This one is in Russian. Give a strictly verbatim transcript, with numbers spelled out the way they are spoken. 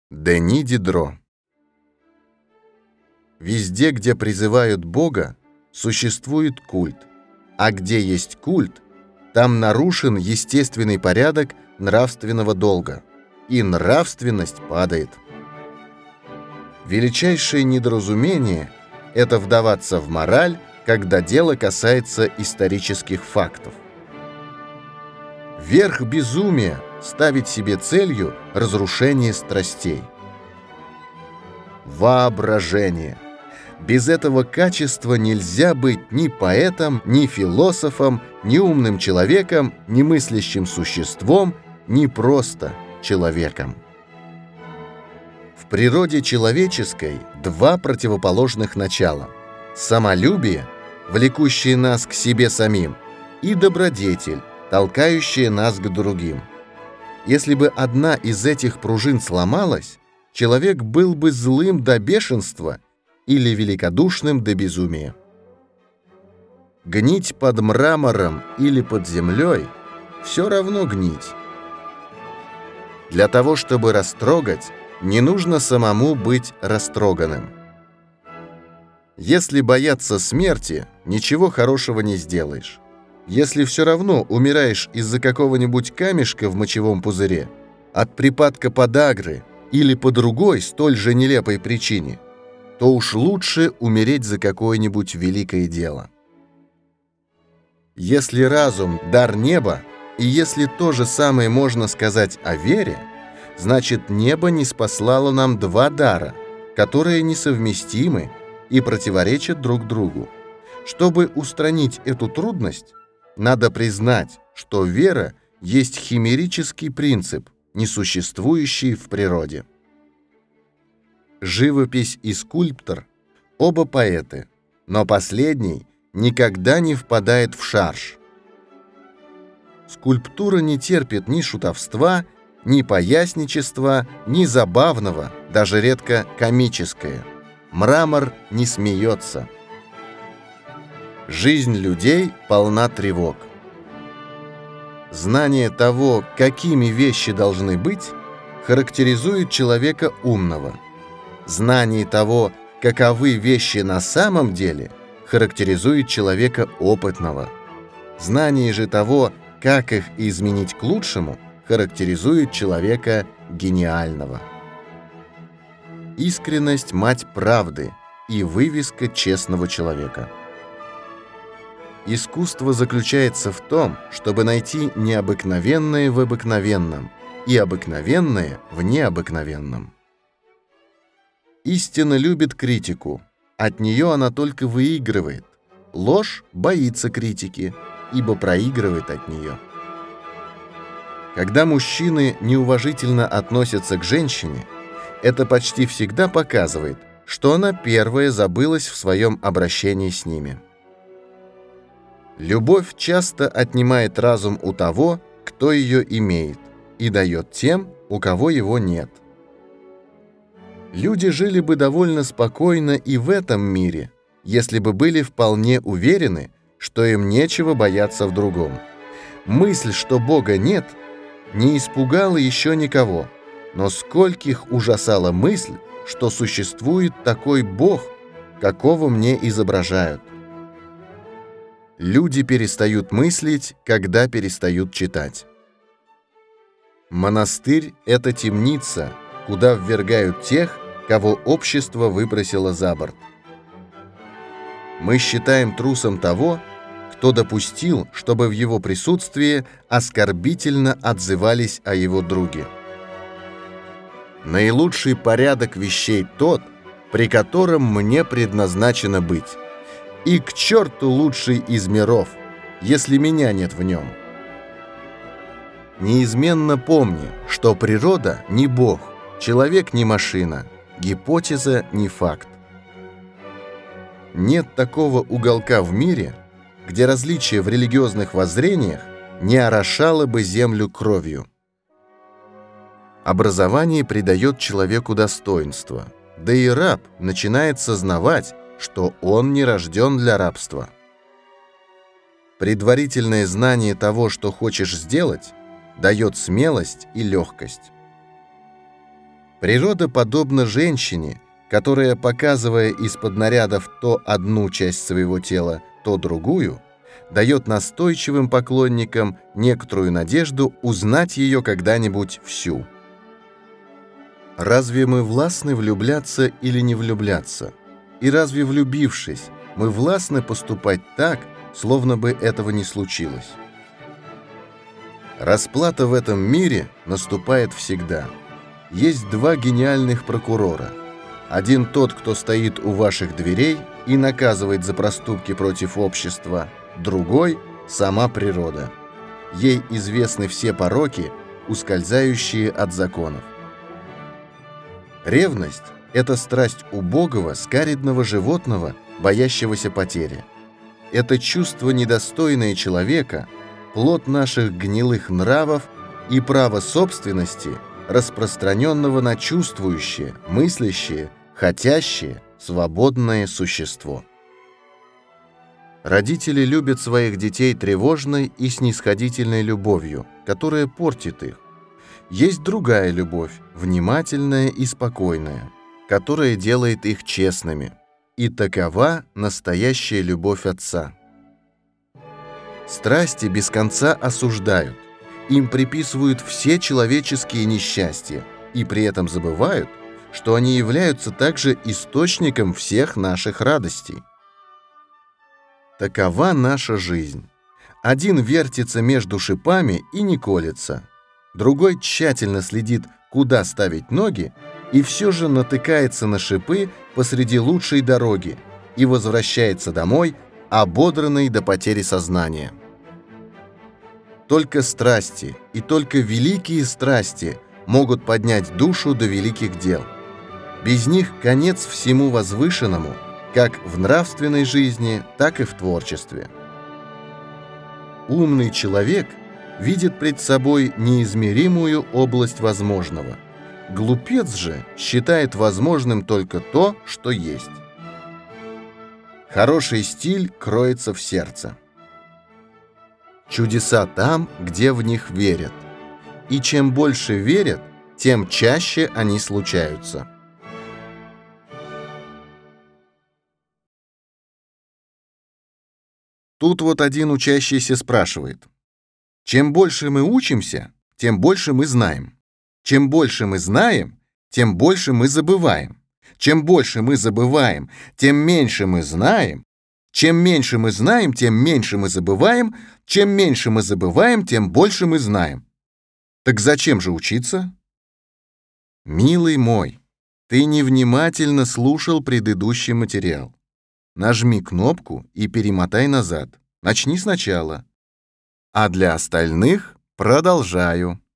Дени Дидро. Везде, где призывают Бога, существует культ, а где есть культ, там нарушен естественный порядок нравственного долга, и нравственность падает. Величайшее недоразумение – это вдаваться в мораль, когда дело касается исторических фактов. Верх безумия – ставить себе целью разрушение страстей. Воображение. Без этого качества нельзя быть ни поэтом, ни философом, ни умным человеком, ни мыслящим существом, ни просто человеком. В природе человеческой два противоположных начала – самолюбие, влекущее нас к себе самим, и добродетель, толкающая нас к другим. Если бы одна из этих пружин сломалась, человек был бы злым до бешенства или великодушным до безумия. Гнить под мрамором или под землей – все равно гнить. Для того, чтобы растрогать, не нужно самому быть растроганным. Если бояться смерти, ничего хорошего не сделаешь. Если все равно умираешь из-за какого-нибудь камешка в мочевом пузыре, от припадка подагры или по другой столь же нелепой причине, то уж лучше умереть за какое-нибудь великое дело. Если разум – дар неба, и если то же самое можно сказать о вере, значит, небо ниспослало нам два дара, которые несовместимы и противоречат друг другу. Чтобы устранить эту трудность, надо признать, что вера есть химерический принцип, несуществующий в природе. Живопись и скульптор – оба поэты, но последний никогда не впадает в шарж. Скульптура не терпит ни шутовства, ни поясничества, ни забавного, даже редко комическое. Мрамор не смеется. Жизнь людей полна тревог. Знание того, какими вещи должны быть, характеризует человека умного. Знание того, каковы вещи на самом деле, характеризует человека опытного. Знание же того, как их изменить к лучшему, характеризует человека гениального. Искренность – мать правды и вывеска честного человека. Искусство заключается в том, чтобы найти необыкновенное в обыкновенном и обыкновенное в необыкновенном. Истина любит критику, от нее она только выигрывает. Ложь боится критики, ибо проигрывает от нее. Когда мужчины неуважительно относятся к женщине, это почти всегда показывает, что она первая забылась в своем обращении с ними. Любовь часто отнимает разум у того, кто ее имеет, и дает тем, у кого его нет. Люди жили бы довольно спокойно и в этом мире, если бы были вполне уверены, что им нечего бояться в другом. Мысль, что Бога нет, не испугала еще никого, но скольких ужасала мысль, что существует такой Бог, какого мне изображают. Люди перестают мыслить, когда перестают читать. Монастырь – это темница, куда ввергают тех, кого общество выбросило за борт. Мы считаем трусом того, кто допустил, чтобы в его присутствии оскорбительно отзывались о его друге. Наилучший порядок вещей тот, при котором мне предназначено быть. И к черту лучший из миров, если меня нет в нем. Неизменно помни, что природа не Бог, человек не машина, гипотеза не факт. Нет такого уголка в мире, где различие в религиозных воззрениях не орошало бы землю кровью. Образование придает человеку достоинство, да и раб начинает сознавать, что он не рожден для рабства. Предварительное знание того, что хочешь сделать, дает смелость и легкость. Природа подобна женщине, которая, показывая из-под нарядов то одну часть своего тела, то другую, дает настойчивым поклонникам некоторую надежду узнать ее когда-нибудь всю. Разве мы властны влюбляться или не влюбляться? И разве, влюбившись, мы властны поступать так, словно бы этого не случилось? Расплата в этом мире наступает всегда. Есть два гениальных прокурора. Один тот, кто стоит у ваших дверей и наказывает за проступки против общества, другой – сама природа. Ей известны все пороки, ускользающие от законов. Ревность – это страсть убогого, скаридного животного, боящегося потери. Это чувство, недостойное человека, плод наших гнилых нравов и право собственности, распространенного на чувствующее, мыслящее, хотящее, свободное существо. Родители любят своих детей тревожной и снисходительной любовью, которая портит их. Есть другая любовь, внимательная и спокойная, которая делает их честными. И такова настоящая любовь отца. Страсти без конца осуждают, им приписывают все человеческие несчастья и при этом забывают, что они являются также источником всех наших радостей. Такова наша жизнь. Один вертится между шипами и не колется, другой тщательно следит, куда ставить ноги, и все же натыкается на шипы посреди лучшей дороги и возвращается домой, ободранный до потери сознания. Только страсти и только великие страсти могут поднять душу до великих дел. Без них конец всему возвышенному, как в нравственной жизни, так и в творчестве. Умный человек видит пред собой неизмеримую область возможного. Глупец же считает возможным только то, что есть. Хороший стиль кроется в сердце. Чудеса там, где в них верят. И чем больше верят, тем чаще они случаются. Тут вот один учащийся спрашивает: чем больше мы учимся, тем больше мы знаем. Чем больше мы знаем, тем больше мы забываем. Чем больше мы забываем, тем меньше мы знаем. Чем меньше мы знаем, тем меньше мы забываем. Чем меньше мы забываем, тем больше мы знаем. Так зачем же учиться? Милый мой, ты невнимательно слушал предыдущий материал. Нажми кнопку и перемотай назад. Начни сначала. А для остальных продолжаю.